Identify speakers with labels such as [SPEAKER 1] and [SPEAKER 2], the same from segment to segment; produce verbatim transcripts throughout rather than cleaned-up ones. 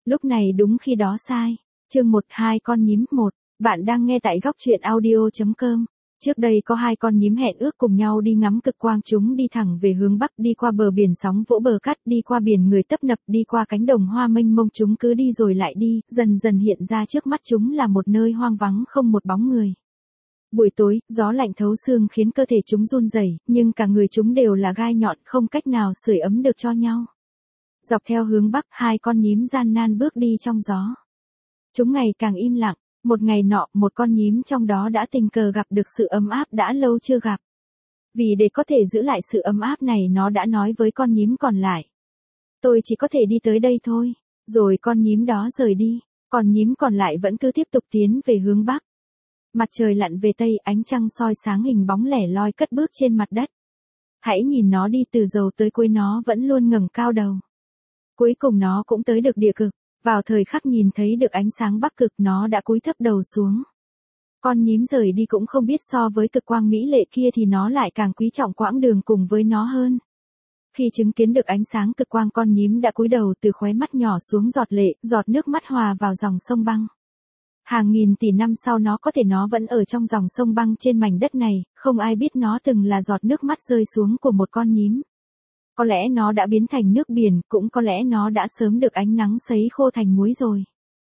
[SPEAKER 1] Lúc này đúng khi đó sai. Chương một hai con nhím một. Bạn đang nghe tại góc truyện audio chấm com. Trước đây có hai con nhím hẹn ước cùng nhau đi ngắm cực quang, chúng đi thẳng về hướng bắc, đi qua bờ biển sóng vỗ bờ cát, đi qua biển người tấp nập, đi qua cánh đồng hoa mênh mông, chúng cứ đi rồi lại đi, dần dần hiện ra trước mắt chúng là một nơi hoang vắng không một bóng người. Buổi tối, gió lạnh thấu xương khiến cơ thể chúng run rẩy, nhưng cả người chúng đều là gai nhọn, không cách nào sưởi ấm được cho nhau. Dọc theo hướng bắc, hai con nhím gian nan bước đi trong gió. Chúng ngày càng im lặng. Một ngày nọ, một con nhím trong đó đã tình cờ gặp được sự ấm áp đã lâu chưa gặp. Vì để có thể giữ lại sự ấm áp này, nó đã nói với con nhím còn lại: "Tôi chỉ có thể đi tới đây thôi." Rồi con nhím đó rời đi, còn nhím còn lại vẫn cứ tiếp tục tiến về hướng bắc. Mặt trời lặn về tây, ánh trăng soi sáng hình bóng lẻ loi cất bước trên mặt đất. Hãy nhìn nó đi từ đầu tới cuối, nó vẫn luôn ngẩng cao đầu. Cuối cùng nó cũng tới được địa cực. Vào thời khắc nhìn thấy được ánh sáng bắc cực, nó đã cúi thấp đầu xuống. Con nhím rời đi cũng không biết so với cực quang mỹ lệ kia thì nó lại càng quý trọng quãng đường cùng với nó hơn. Khi chứng kiến được ánh sáng cực quang, con nhím đã cúi đầu, từ khóe mắt nhỏ xuống giọt lệ, giọt nước mắt hòa vào dòng sông băng. Hàng nghìn tỷ năm sau nó có thể nó vẫn ở trong dòng sông băng trên mảnh đất này, không ai biết nó từng là giọt nước mắt rơi xuống của một con nhím. Có lẽ nó đã biến thành nước biển, cũng có lẽ nó đã sớm được ánh nắng sấy khô thành muối rồi.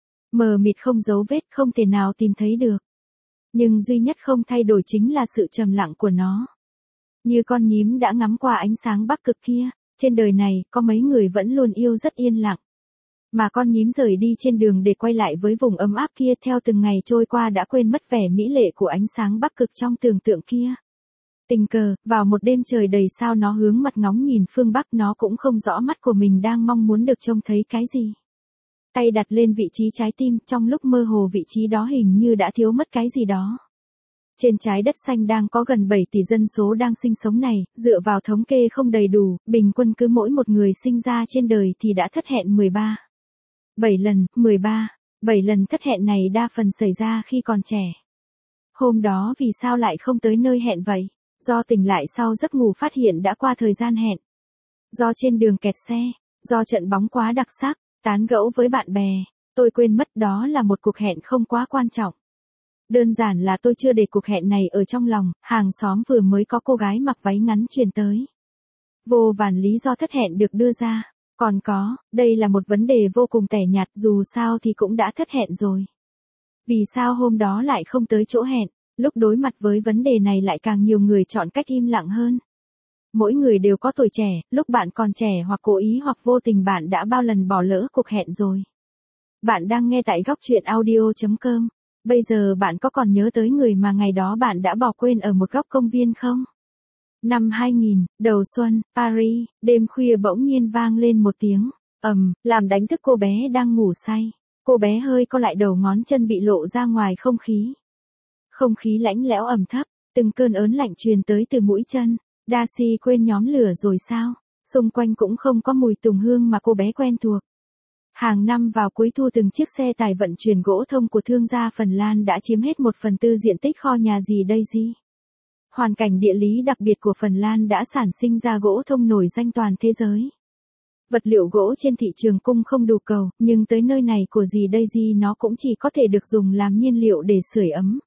[SPEAKER 1] Mờ mịt không dấu vết, không thể nào tìm thấy được. Nhưng duy nhất không thay đổi chính là sự trầm lặng của nó. Như con nhím đã ngắm qua ánh sáng bắc cực kia, trên đời này, có mấy người vẫn luôn yêu rất yên lặng. Mà con nhím rời đi trên đường để quay lại với vùng ấm áp kia, theo từng ngày trôi qua đã quên mất vẻ mỹ lệ của ánh sáng bắc cực trong tưởng tượng kia. Tình cờ, vào một đêm trời đầy sao, nó hướng mặt ngóng nhìn phương bắc, nó cũng không rõ mắt của mình đang mong muốn được trông thấy cái gì. Tay đặt lên vị trí trái tim, trong lúc mơ hồ vị trí đó hình như đã thiếu mất cái gì đó. Trên trái đất xanh đang có gần bảy tỷ dân số đang sinh sống này, dựa vào thống kê không đầy đủ, bình quân cứ mỗi một người sinh ra trên đời thì đã thất hẹn mười ba. bảy lần, mười ba, bảy lần thất hẹn này đa phần xảy ra khi còn trẻ. Hôm đó vì sao lại không tới nơi hẹn vậy? Do tỉnh lại sau giấc ngủ phát hiện đã qua thời gian hẹn. Do trên đường kẹt xe. Do trận bóng quá đặc sắc. Tán gẫu với bạn bè. Tôi quên mất đó là một cuộc hẹn không quá quan trọng. Đơn giản là tôi chưa để cuộc hẹn này ở trong lòng. Hàng xóm vừa mới có cô gái mặc váy ngắn truyền tới. Vô vàn lý do thất hẹn được đưa ra. Còn có, đây là một vấn đề vô cùng tẻ nhạt, dù sao thì cũng đã thất hẹn rồi. Vì sao hôm đó lại không tới chỗ hẹn? Lúc đối mặt với vấn đề này lại càng nhiều người chọn cách im lặng hơn. Mỗi người đều có tuổi trẻ, lúc bạn còn trẻ hoặc cố ý hoặc vô tình bạn đã bao lần bỏ lỡ cuộc hẹn rồi. Bạn đang nghe tại góc truyện audio chấm com. Bây giờ bạn có còn nhớ tới người mà ngày đó bạn đã bỏ quên ở một góc công viên không? Năm hai nghìn, đầu xuân, Paris, đêm khuya bỗng nhiên vang lên một tiếng ầm, làm đánh thức cô bé đang ngủ say. Cô bé hơi co lại, đầu ngón chân bị lộ ra ngoài không khí. Không khí lạnh lẽo ẩm thấp, từng cơn ớn lạnh truyền tới từ mũi chân. Darcy quên nhóm lửa rồi sao? Xung quanh cũng không có mùi tùng hương mà cô bé quen thuộc. Hàng năm vào cuối thu, từng chiếc xe tải vận chuyển gỗ thông của thương gia Phần Lan đã chiếm hết một phần tư diện tích kho nhà dì Daisy. Hoàn cảnh địa lý đặc biệt của Phần Lan đã sản sinh ra gỗ thông nổi danh toàn thế giới. Vật liệu gỗ trên thị trường cung không đủ cầu, nhưng tới nơi này của dì Daisy nó cũng chỉ có thể được dùng làm nhiên liệu để sưởi ấm.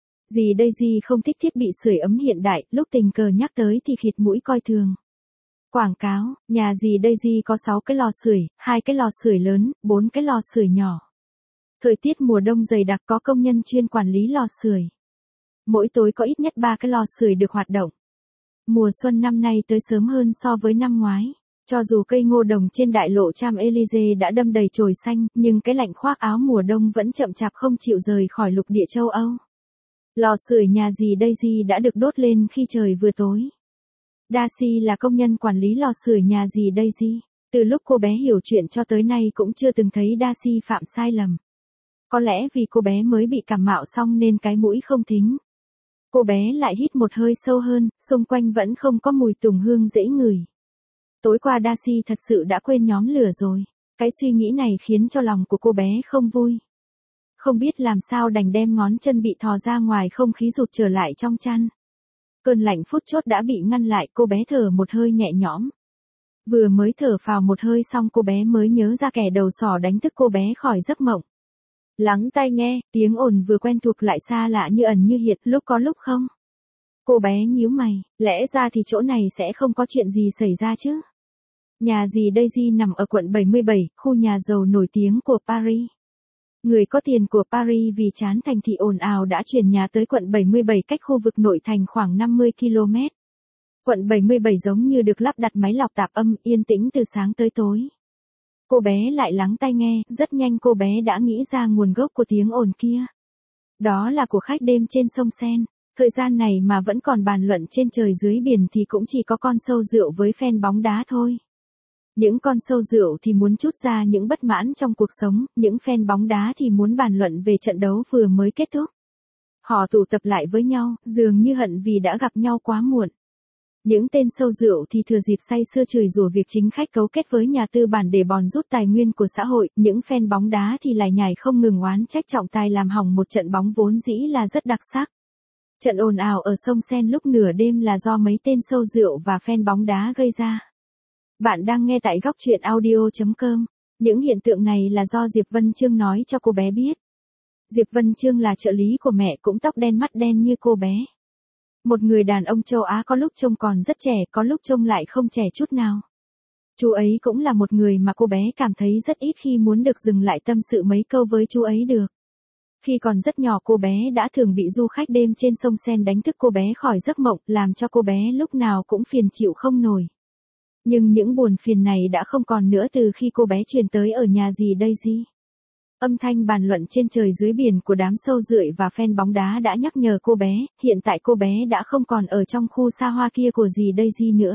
[SPEAKER 1] Dì Daisy không thích thiết bị sưởi ấm hiện đại, lúc tình cờ nhắc tới thì khịt mũi coi thường. Quảng cáo, nhà dì Daisy có sáu cái lò sưởi, hai cái lò sưởi lớn, bốn cái lò sưởi nhỏ. Thời tiết mùa đông dày đặc, có công nhân chuyên quản lý lò sưởi. Mỗi tối có ít nhất ba cái lò sưởi được hoạt động. Mùa xuân năm nay tới sớm hơn so với năm ngoái. Cho dù cây ngô đồng trên đại lộ Champs-Élysées đã đâm đầy chồi xanh, nhưng cái lạnh khoác áo mùa đông vẫn chậm chạp không chịu rời khỏi lục địa châu Âu. Lò sưởi nhà dì Daisy đã được đốt lên khi trời vừa tối. Darcy là công nhân quản lý lò sưởi nhà dì Daisy. Từ lúc cô bé hiểu chuyện cho tới nay cũng chưa từng thấy Darcy phạm sai lầm. Có lẽ vì cô bé mới bị cảm mạo xong nên cái mũi không thính. Cô bé lại hít một hơi sâu hơn, xung quanh vẫn không có mùi tùng hương dễ ngửi. Tối qua Darcy thật sự đã quên nhóm lửa rồi. Cái suy nghĩ này khiến cho lòng của cô bé không vui. Không biết làm sao đành đem ngón chân bị thò ra ngoài, không khí rụt trở lại trong chăn. Cơn lạnh phút chốt đã bị ngăn lại, cô bé thở một hơi nhẹ nhõm. Vừa mới thở phào một hơi xong cô bé mới nhớ ra kẻ đầu sỏ đánh thức cô bé khỏi giấc mộng. Lắng tai nghe, tiếng ồn vừa quen thuộc lại xa lạ như ẩn như hiện, lúc có lúc không. Cô bé nhíu mày, lẽ ra thì chỗ này sẽ không có chuyện gì xảy ra chứ. Nhà dì Daisy nằm ở quận bảy mươi bảy, khu nhà giàu nổi tiếng của Paris. Người có tiền của Paris vì chán thành thị ồn ào đã chuyển nhà tới quận bảy mươi bảy cách khu vực nội thành khoảng năm mươi ki lô mét. Quận bảy mươi bảy giống như được lắp đặt máy lọc tạp âm, yên tĩnh từ sáng tới tối. Cô bé lại lắng tai nghe, rất nhanh cô bé đã nghĩ ra nguồn gốc của tiếng ồn kia. Đó là của khách đêm trên sông Sen. Thời gian này mà vẫn còn bàn luận trên trời dưới biển thì cũng chỉ có con sâu rượu với fan bóng đá thôi. Những con sâu rượu thì muốn trút ra những bất mãn trong cuộc sống, những fan bóng đá thì muốn bàn luận về trận đấu vừa mới kết thúc. Họ tụ tập lại với nhau, dường như hận vì đã gặp nhau quá muộn. Những tên sâu rượu thì thừa dịp say sưa chửi rủa việc chính khách cấu kết với nhà tư bản để bòn rút tài nguyên của xã hội, những fan bóng đá thì lại nhảy không ngừng oán trách trọng tài làm hỏng một trận bóng vốn dĩ là rất đặc sắc. Trận ồn ào ở sông Sen lúc nửa đêm là do mấy tên sâu rượu và fan bóng đá gây ra. Bạn đang nghe tại góc truyện audio chấm com. Những hiện tượng này là do Diệp Vân Chương nói cho cô bé biết. Diệp Vân Chương là trợ lý của mẹ, cũng tóc đen mắt đen như cô bé. Một người đàn ông châu Á có lúc trông còn rất trẻ, có lúc trông lại không trẻ chút nào. Chú ấy cũng là một người mà cô bé cảm thấy rất ít khi muốn được dừng lại tâm sự mấy câu với chú ấy được. Khi còn rất nhỏ cô bé đã thường bị du khách đêm trên sông Sen đánh thức cô bé khỏi giấc mộng, làm cho cô bé lúc nào cũng phiền chịu không nổi. Nhưng những buồn phiền này đã không còn nữa từ khi cô bé chuyển tới ở nhà dì Daisy. Âm thanh bàn luận trên trời dưới biển của đám sâu rượi và fan bóng đá đã nhắc nhở cô bé, hiện tại cô bé đã không còn ở trong khu xa hoa kia của dì Daisy nữa.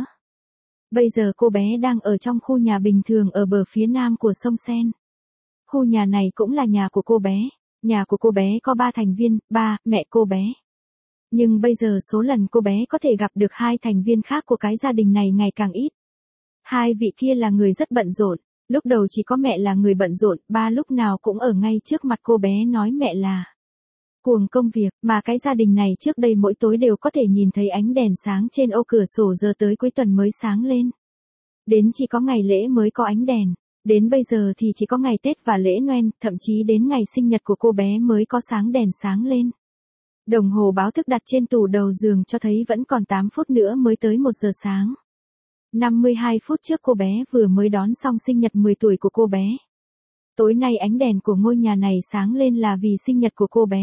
[SPEAKER 1] Bây giờ cô bé đang ở trong khu nhà bình thường ở bờ phía nam của sông Sen. Khu nhà này cũng là nhà của cô bé. Nhà của cô bé có ba thành viên, ba, mẹ cô bé. Nhưng bây giờ số lần cô bé có thể gặp được hai thành viên khác của cái gia đình này ngày càng ít. Hai vị kia là người rất bận rộn. Lúc đầu chỉ có mẹ là người bận rộn, ba lúc nào cũng ở ngay trước mặt cô bé nói mẹ là cuồng công việc, mà cái gia đình này trước đây mỗi tối đều có thể nhìn thấy ánh đèn sáng trên ô cửa sổ, giờ tới cuối tuần mới sáng lên. Đến chỉ có ngày lễ mới có ánh đèn. Đến bây giờ thì chỉ có ngày Tết và lễ Noel, thậm chí đến ngày sinh nhật của cô bé mới có sáng đèn sáng lên. Đồng hồ báo thức đặt trên tủ đầu giường cho thấy vẫn còn tám phút nữa mới tới một giờ sáng. năm mươi hai phút trước cô bé vừa mới đón xong sinh nhật mười tuổi của cô bé. Tối nay ánh đèn của ngôi nhà này sáng lên là vì sinh nhật của cô bé.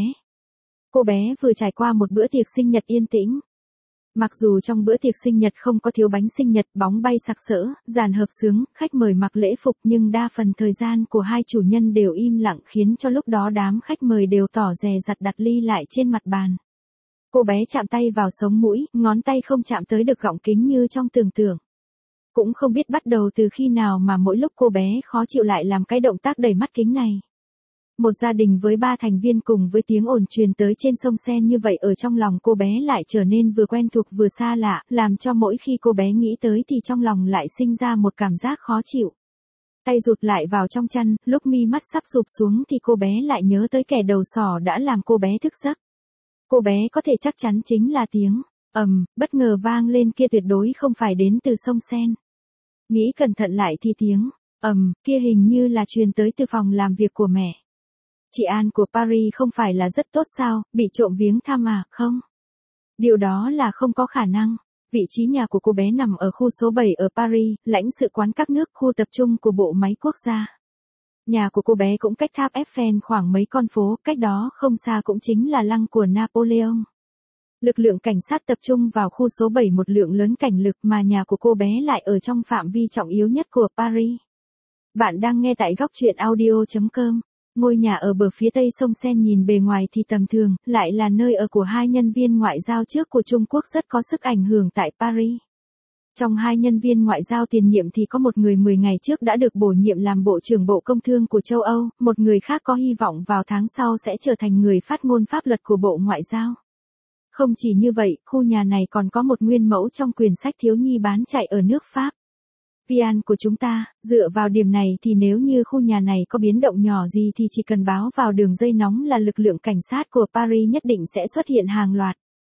[SPEAKER 1] Cô bé vừa trải qua một bữa tiệc sinh nhật yên tĩnh. Mặc dù trong bữa tiệc sinh nhật không có thiếu bánh sinh nhật, bóng bay sặc sỡ, dàn hợp xướng, khách mời mặc lễ phục, nhưng đa phần thời gian của hai chủ nhân đều im lặng, khiến cho lúc đó đám khách mời đều tỏ dè dặt đặt ly lại trên mặt bàn. Cô bé chạm tay vào sống mũi, ngón tay không chạm tới được gọng kính như trong tưởng tượng. Cũng không biết bắt đầu từ khi nào mà mỗi lúc cô bé khó chịu lại làm cái động tác đẩy mắt kính này. Một gia đình với ba thành viên cùng với tiếng ồn truyền tới trên sông Sen như vậy ở trong lòng cô bé lại trở nên vừa quen thuộc vừa xa lạ, làm cho mỗi khi cô bé nghĩ tới thì trong lòng lại sinh ra một cảm giác khó chịu. Tay rụt lại vào trong chăn, lúc mi mắt sắp sụp xuống thì cô bé lại nhớ tới kẻ đầu sỏ đã làm cô bé thức giấc. Cô bé có thể chắc chắn chính là tiếng ầm bất ngờ vang lên kia tuyệt đối không phải đến từ sông Sen. Nghĩ cẩn thận lại thì tiếng ầm kia hình như là truyền tới từ phòng làm việc của mẹ. Chị An của Paris không phải là rất tốt sao, bị trộm viếng thăm à, không? Điều đó là không có khả năng. Vị trí nhà của cô bé nằm ở khu số bảy ở Paris, lãnh sự quán các nước, khu tập trung của bộ máy quốc gia. Nhà của cô bé cũng cách tháp Eiffel khoảng mấy con phố, cách đó không xa cũng chính là lăng của Napoleon. Lực lượng cảnh sát tập trung vào khu số bảy, một lượng lớn cảnh lực, mà nhà của cô bé lại ở trong phạm vi trọng yếu nhất của Paris. Bạn đang nghe tại góc truyện audio chấm com. Ngôi nhà ở bờ phía tây sông Sen nhìn bề ngoài thì tầm thường, lại là nơi ở của hai nhân viên ngoại giao trước của Trung Quốc rất có sức ảnh hưởng tại Paris. Trong hai nhân viên ngoại giao tiền nhiệm thì có một người mười ngày trước đã được bổ nhiệm làm Bộ trưởng Bộ Công Thương của châu Âu, một người khác có hy vọng vào tháng sau sẽ trở thành người phát ngôn pháp luật của Bộ Ngoại giao. Không chỉ như vậy, khu nhà này còn có một nguyên mẫu trong quyển sách thiếu nhi bán chạy ở nước Pháp. Vian của chúng ta, dựa vào điểm này thì nếu như khu nhà này có biến động nhỏ gì thì chỉ cần báo vào đường dây nóng là lực lượng cảnh sát của Paris nhất định sẽ xuất hiện hàng loạt.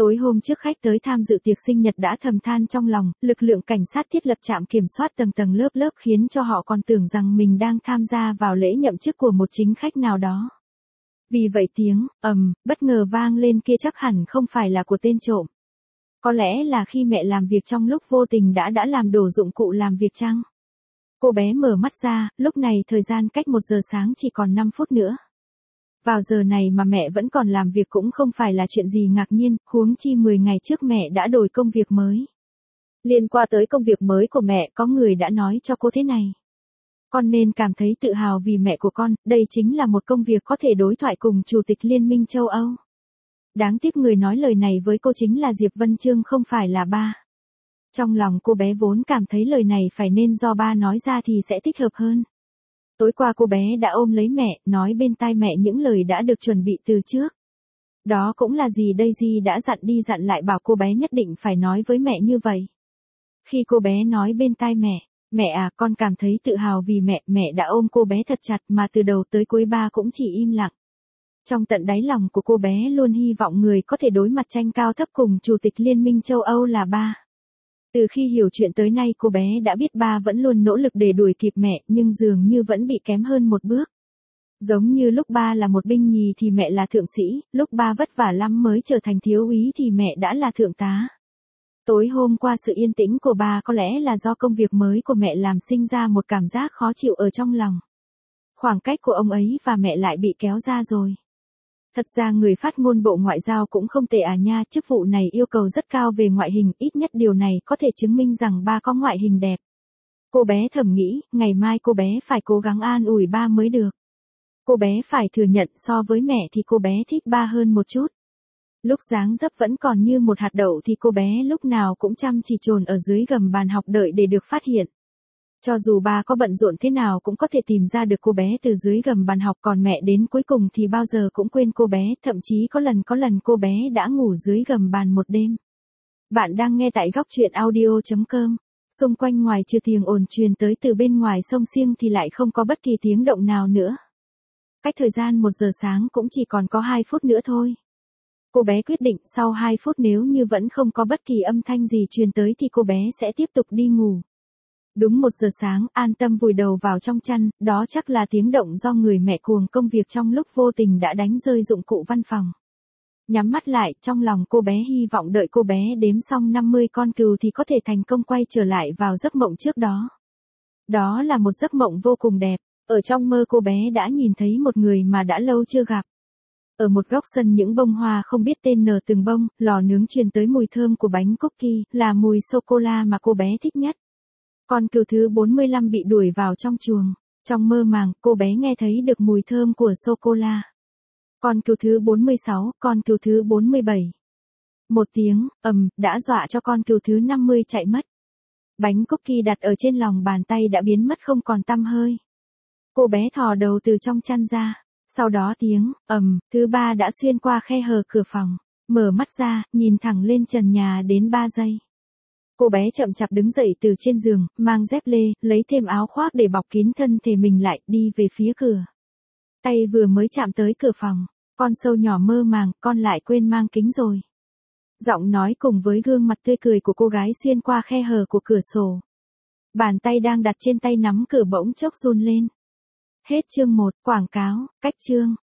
[SPEAKER 1] Tối hôm trước khách tới tham dự tiệc sinh nhật đã thầm than trong lòng, lực lượng cảnh sát thiết lập trạm kiểm soát tầng tầng lớp lớp khiến cho họ còn tưởng rằng mình đang tham gia vào lễ nhậm chức của một chính khách nào đó. Vì vậy tiếng, ầm, bất ngờ vang lên kia chắc hẳn không phải là của tên trộm. Có lẽ là khi mẹ làm việc trong lúc vô tình đã đã làm đổ dụng cụ làm việc chăng? Cô bé mở mắt ra, lúc này thời gian cách một giờ sáng chỉ còn năm phút nữa. Vào giờ này mà mẹ vẫn còn làm việc cũng không phải là chuyện gì ngạc nhiên, huống chi mười ngày trước mẹ đã đổi công việc mới. Liên quan tới công việc mới của mẹ, có người đã nói cho cô thế này. Con nên cảm thấy tự hào vì mẹ của con, đây chính là một công việc có thể đối thoại cùng Chủ tịch Liên minh châu Âu. Đáng tiếc người nói lời này với cô chính là Diệp Vân Chương không phải là ba. Trong lòng cô bé vốn cảm thấy lời này phải nên do ba nói ra thì sẽ thích hợp hơn. Tối qua cô bé đã ôm lấy mẹ, nói bên tai mẹ những lời đã được chuẩn bị từ trước. Đó cũng là gì đây Di đã dặn đi dặn lại bảo cô bé nhất định phải nói với mẹ như vậy. Khi cô bé nói bên tai mẹ, mẹ à con cảm thấy tự hào vì mẹ, mẹ đã ôm cô bé thật chặt mà từ đầu tới cuối ba cũng chỉ im lặng. Trong tận đáy lòng của cô bé luôn hy vọng người có thể đối mặt tranh cao thấp cùng Chủ tịch Liên minh châu Âu là ba. Từ khi hiểu chuyện tới nay cô bé đã biết ba vẫn luôn nỗ lực để đuổi kịp mẹ nhưng dường như vẫn bị kém hơn một bước. Giống như lúc ba là một binh nhì thì mẹ là thượng sĩ, lúc ba vất vả lắm mới trở thành thiếu úy thì mẹ đã là thượng tá. Tối hôm qua sự yên tĩnh của ba có lẽ là do công việc mới của mẹ làm sinh ra một cảm giác khó chịu ở trong lòng. Khoảng cách của ông ấy và mẹ lại bị kéo ra rồi. Thật ra người phát ngôn Bộ Ngoại giao cũng không tệ à nha, chức vụ này yêu cầu rất cao về ngoại hình, ít nhất điều này có thể chứng minh rằng ba có ngoại hình đẹp. Cô bé thầm nghĩ, ngày mai cô bé phải cố gắng an ủi ba mới được. Cô bé phải thừa nhận so với mẹ thì cô bé thích ba hơn một chút. Lúc dáng dấp vẫn còn như một hạt đậu thì cô bé lúc nào cũng chăm chỉ chồn ở dưới gầm bàn học đợi để được phát hiện. Cho dù ba có bận rộn thế nào cũng có thể tìm ra được cô bé từ dưới gầm bàn học, còn mẹ đến cuối cùng thì bao giờ cũng quên cô bé, thậm chí có lần có lần cô bé đã ngủ dưới gầm bàn một đêm. Bạn đang nghe tại góc truyện audio chấm com. Xung quanh ngoài trừ tiếng ồn truyền tới từ bên ngoài sông Siêng thì lại không có bất kỳ tiếng động nào nữa. Cách thời gian một giờ sáng cũng chỉ còn có hai phút nữa thôi. Cô bé quyết định sau hai phút nếu như vẫn không có bất kỳ âm thanh gì truyền tới thì cô bé sẽ tiếp tục đi ngủ. Đúng một giờ sáng, an tâm vùi đầu vào trong chăn, đó chắc là tiếng động do người mẹ cuồng công việc trong lúc vô tình đã đánh rơi dụng cụ văn phòng. Nhắm mắt lại, trong lòng cô bé hy vọng đợi cô bé đếm xong năm mươi con cừu thì có thể thành công quay trở lại vào giấc mộng trước đó. Đó là một giấc mộng vô cùng đẹp, ở trong mơ cô bé đã nhìn thấy một người mà đã lâu chưa gặp. Ở một góc sân những bông hoa không biết tên nở từng bông, lò nướng truyền tới mùi thơm của bánh cookie, là mùi sô-cô-la mà cô bé thích nhất. Con cừu thứ bốn mươi lăm bị đuổi vào trong chuồng. Trong mơ màng, cô bé nghe thấy được mùi thơm của sô-cô-la. Con cừu thứ bốn mươi sáu, con cừu thứ bốn mươi bảy. Một tiếng, ầm, đã dọa cho con cừu thứ năm mươi chạy mất. Bánh cookie đặt ở trên lòng bàn tay đã biến mất không còn tăm hơi. Cô bé thò đầu từ trong chăn ra. Sau đó tiếng, ầm, thứ ba đã xuyên qua khe hở cửa phòng. Mở mắt ra, nhìn thẳng lên trần nhà đến ba giây. Cô bé chậm chạp đứng dậy từ trên giường, mang dép lê, lấy thêm áo khoác để bọc kín thân thể mình lại, đi về phía cửa. Tay vừa mới chạm tới cửa phòng, con sâu nhỏ mơ màng, con lại quên mang kính rồi. Giọng nói cùng với gương mặt tươi cười của cô gái xuyên qua khe hở của cửa sổ. Bàn tay đang đặt trên tay nắm cửa bỗng chốc run lên. Hết chương một, quảng cáo, cách chương.